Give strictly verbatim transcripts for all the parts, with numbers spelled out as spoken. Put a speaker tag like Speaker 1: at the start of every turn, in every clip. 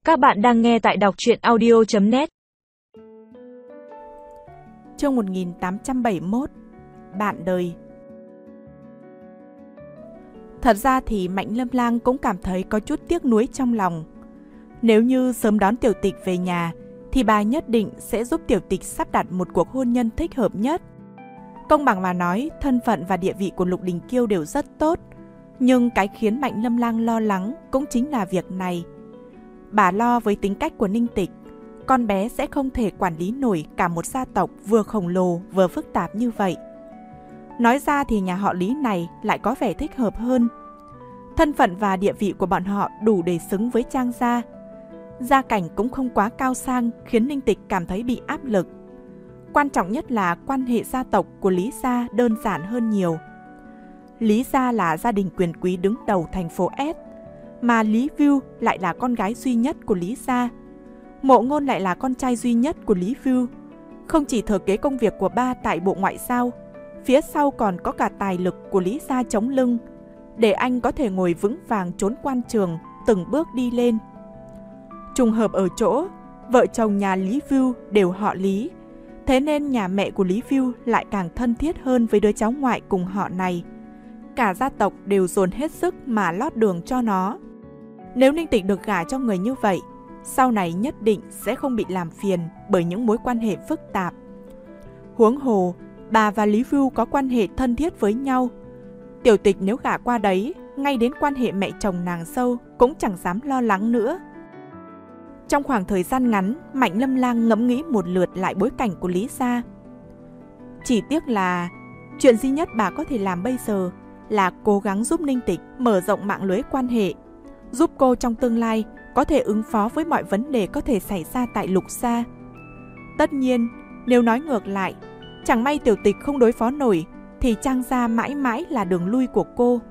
Speaker 1: Các bạn đang nghe tại đọc truyện audio chấm net.
Speaker 2: Chương một nghìn tám trăm bảy mươi mốt. Bạn đời. Thật ra thì Mạnh Lâm Lang cũng cảm thấy có chút tiếc nuối trong lòng. Nếu như sớm đón Tiểu Tịch về nhà, thì bà nhất định sẽ giúp Tiểu Tịch sắp đặt một cuộc hôn nhân thích hợp nhất. Công bằng mà nói, thân phận và địa vị của Lục Đình Kiêu đều rất tốt. Nhưng cái khiến Mạnh Lâm Lang lo lắng cũng chính là việc này. Bà lo với tính cách của Ninh Tịch, con bé sẽ không thể quản lý nổi cả một gia tộc vừa khổng lồ vừa phức tạp như vậy. Nói ra thì nhà họ Lý này lại có vẻ thích hợp hơn. Thân phận và địa vị của bọn họ đủ để xứng với Trang gia. Gia cảnh cũng không quá cao sang khiến Ninh Tịch cảm thấy bị áp lực. Quan trọng nhất là quan hệ gia tộc của Lý gia đơn giản hơn nhiều. Lý gia là gia đình quyền quý đứng đầu thành phố S, mà Lý Vưu lại là con gái duy nhất của Lý gia. Mộ Ngôn lại là con trai duy nhất của Lý Vưu. Không chỉ thừa kế công việc của ba tại Bộ Ngoại giao, phía sau còn có cả tài lực của Lý gia chống lưng, để anh có thể ngồi vững vàng trốn quan trường, từng bước đi lên. Trùng hợp ở chỗ, vợ chồng nhà Lý Vưu đều họ Lý, thế nên nhà mẹ của Lý Vưu lại càng thân thiết hơn với đứa cháu ngoại cùng họ này. Cả gia tộc đều dồn hết sức mà lót đường cho nó. Nếu Ninh Tịch được gả cho người như vậy, sau này nhất định sẽ không bị làm phiền bởi những mối quan hệ phức tạp. Huống hồ, bà và Lý Vưu có quan hệ thân thiết với nhau. Tiểu Tịch nếu gả qua đấy, ngay đến quan hệ mẹ chồng nàng dâu cũng chẳng dám lo lắng nữa. Trong khoảng thời gian ngắn, Mạnh Lâm Lang ngẫm nghĩ một lượt lại bối cảnh của Lý gia. Chỉ tiếc là chuyện duy nhất bà có thể làm bây giờ là cố gắng giúp Ninh Tịch mở rộng mạng lưới quan hệ, giúp cô trong tương lai có thể ứng phó với mọi vấn đề có thể xảy ra tại Lục gia. Tất nhiên, nếu nói ngược lại, chẳng may Tiểu Tịch không đối phó nổi, thì Trang gia mãi mãi là đường lui của cô.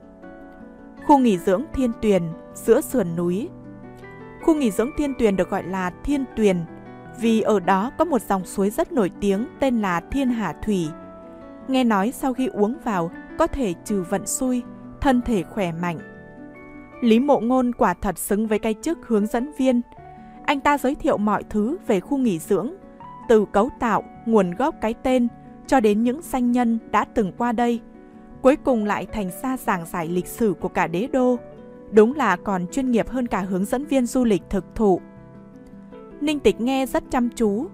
Speaker 2: Khu nghỉ dưỡng Thiên Tuyền, giữa sườn núi. Khu nghỉ dưỡng Thiên Tuyền được gọi là Thiên Tuyền vì ở đó có một dòng suối rất nổi tiếng tên là Thiên Hà Thủy. Nghe nói sau khi uống vào có thể trừ vận xui, thân thể khỏe mạnh. Lý Mộ Ngôn quả thật xứng với cái chức hướng dẫn viên. Anh ta giới thiệu mọi thứ về khu nghỉ dưỡng, từ cấu tạo, nguồn gốc cái tên cho đến những danh nhân đã từng qua đây. Cuối cùng lại thành ra giảng giải lịch sử của cả đế đô. Đúng là còn chuyên nghiệp hơn cả hướng dẫn viên du lịch thực thụ. Ninh Tịch nghe rất chăm chú.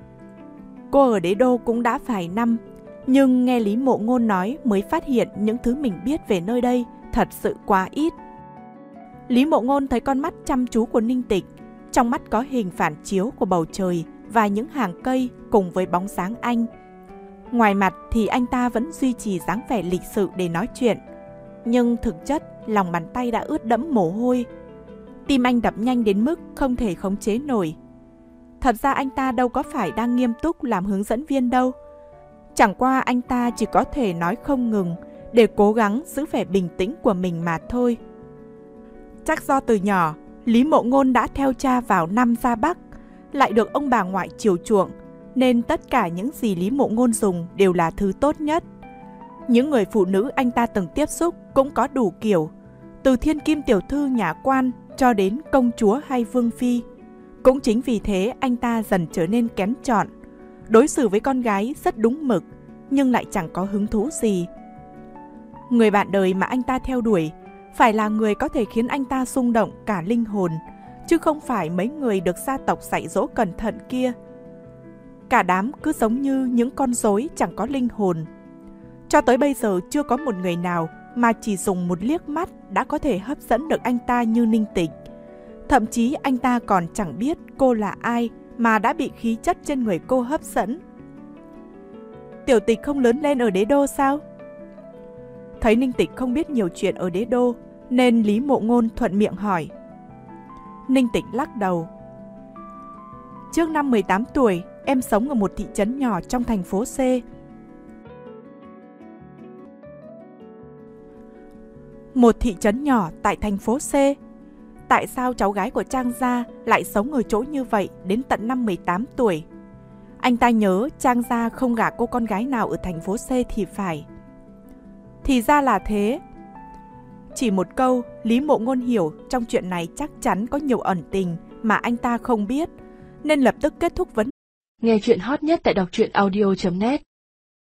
Speaker 2: Cô ở đế đô cũng đã vài năm, nhưng nghe Lý Mộ Ngôn nói mới phát hiện những thứ mình biết về nơi đây thật sự quá ít. Lý Mộ Ngôn thấy con mắt chăm chú của Ninh Tịch, trong mắt có hình phản chiếu của bầu trời và những hàng cây cùng với bóng dáng anh. Ngoài mặt thì anh ta vẫn duy trì dáng vẻ lịch sự để nói chuyện, nhưng thực chất lòng bàn tay đã ướt đẫm mồ hôi. Tim anh đập nhanh đến mức không thể khống chế nổi. Thật ra anh ta đâu có phải đang nghiêm túc làm hướng dẫn viên đâu. Chẳng qua anh ta chỉ có thể nói không ngừng để cố gắng giữ vẻ bình tĩnh của mình mà thôi. Chắc do từ nhỏ, Lý Mộ Ngôn đã theo cha vào Nam ra Bắc, lại được ông bà ngoại chiều chuộng, nên tất cả những gì Lý Mộ Ngôn dùng đều là thứ tốt nhất. Những người phụ nữ anh ta từng tiếp xúc cũng có đủ kiểu, từ thiên kim tiểu thư nhà quan cho đến công chúa hay vương phi. Cũng chính vì thế anh ta dần trở nên kén chọn, đối xử với con gái rất đúng mực, nhưng lại chẳng có hứng thú gì. Người bạn đời mà anh ta theo đuổi phải là người có thể khiến anh ta rung động cả linh hồn, chứ không phải mấy người được gia tộc dạy dỗ cẩn thận kia. Cả đám cứ giống như những con rối chẳng có linh hồn. Cho tới bây giờ chưa có một người nào mà chỉ dùng một liếc mắt đã có thể hấp dẫn được anh ta như Ninh Tịch. Thậm chí anh ta còn chẳng biết cô là ai mà đã bị khí chất trên người cô hấp dẫn. Tiểu Tịch không lớn lên ở đế đô sao? Thấy Ninh Tịch không biết nhiều chuyện ở đế đô, nên Lý Mộ Ngôn thuận miệng hỏi. Ninh Tịch lắc đầu. Trước năm mười tám tuổi, em sống ở một thị trấn nhỏ trong thành phố C. Một thị trấn nhỏ tại thành phố C? Tại sao cháu gái của Trang gia lại sống ở chỗ như vậy đến tận năm mười tám tuổi? Anh ta nhớ Trang gia không gả cô con gái nào ở thành phố C thì phải. Thì ra là thế. Chỉ một câu, Lý Mộ Ngôn hiểu trong chuyện này chắc chắn có nhiều ẩn tình mà anh ta không biết, nên lập tức kết thúc vấn.
Speaker 3: Nghe chuyện hot nhất tại đọc truyện audio chấm net.